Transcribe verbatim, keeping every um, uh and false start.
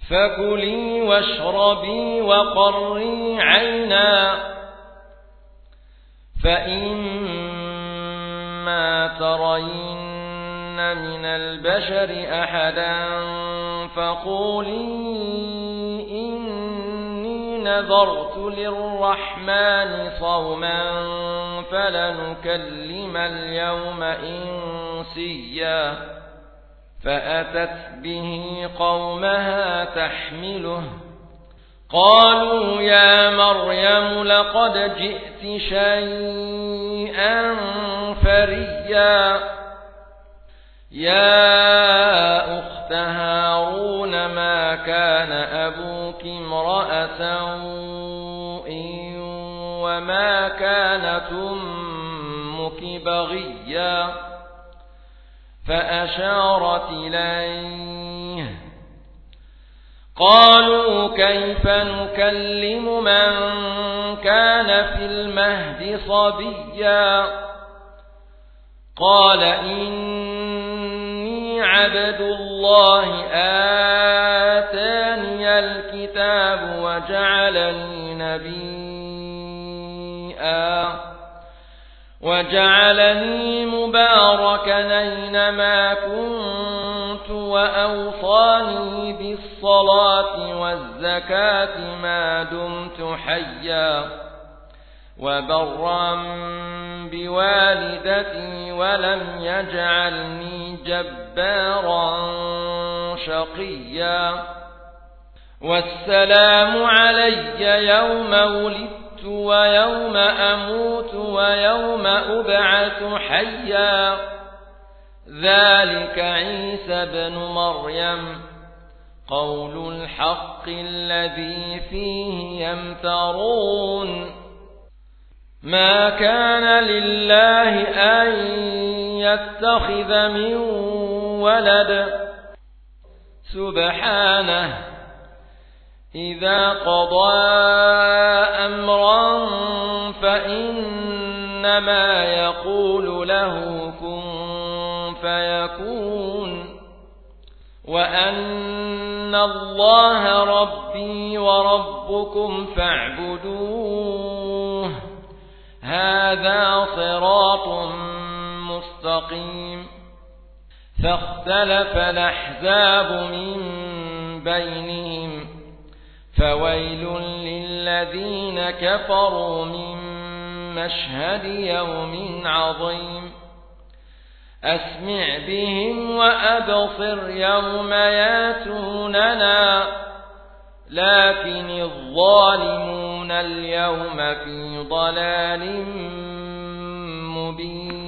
فكلي واشربي وقري عينا فإما ترين من البشر أحدا فقولي إني نذرت للرحمن صوما فلنكلم اليوم إنسيا فأتت به قومها تحمله قالوا يا مريم لقد جئت شيئا فريا يا أخت هارون ما كان أبوك امرأ سوء وما كانت أمك بغيا فأشارت إليه قالوا كيف نكلم من كان في المهد صبيا قال إني عبد الله آتاني الكتاب وجعلني نبيا وجعلني مباركا أينما كنت وأوصاني بالصلاة والزكاة ما دمت حيا وبرا بوالدتي ولم يجعلني جبارا شقيا والسلام علي يوم ولدت ويوم أموت ويوم أبعث حيا ذلك عيسى بن مريم قول الحق الذي فيه يمترون ما كان لله أن يتخذ من ولد سبحانه إذا قضى أمرا فإنما يقول له كن فيكون وأن الله ربي وربكم فاعبدوه هذا صراط مستقيم فاختلف الأحزاب من بينهم فويل للذين كفروا من مشهد يوم عظيم أسمع بهم وأبصر يوم ياتوننا لكن الظالمون اليوم في ضلال مبين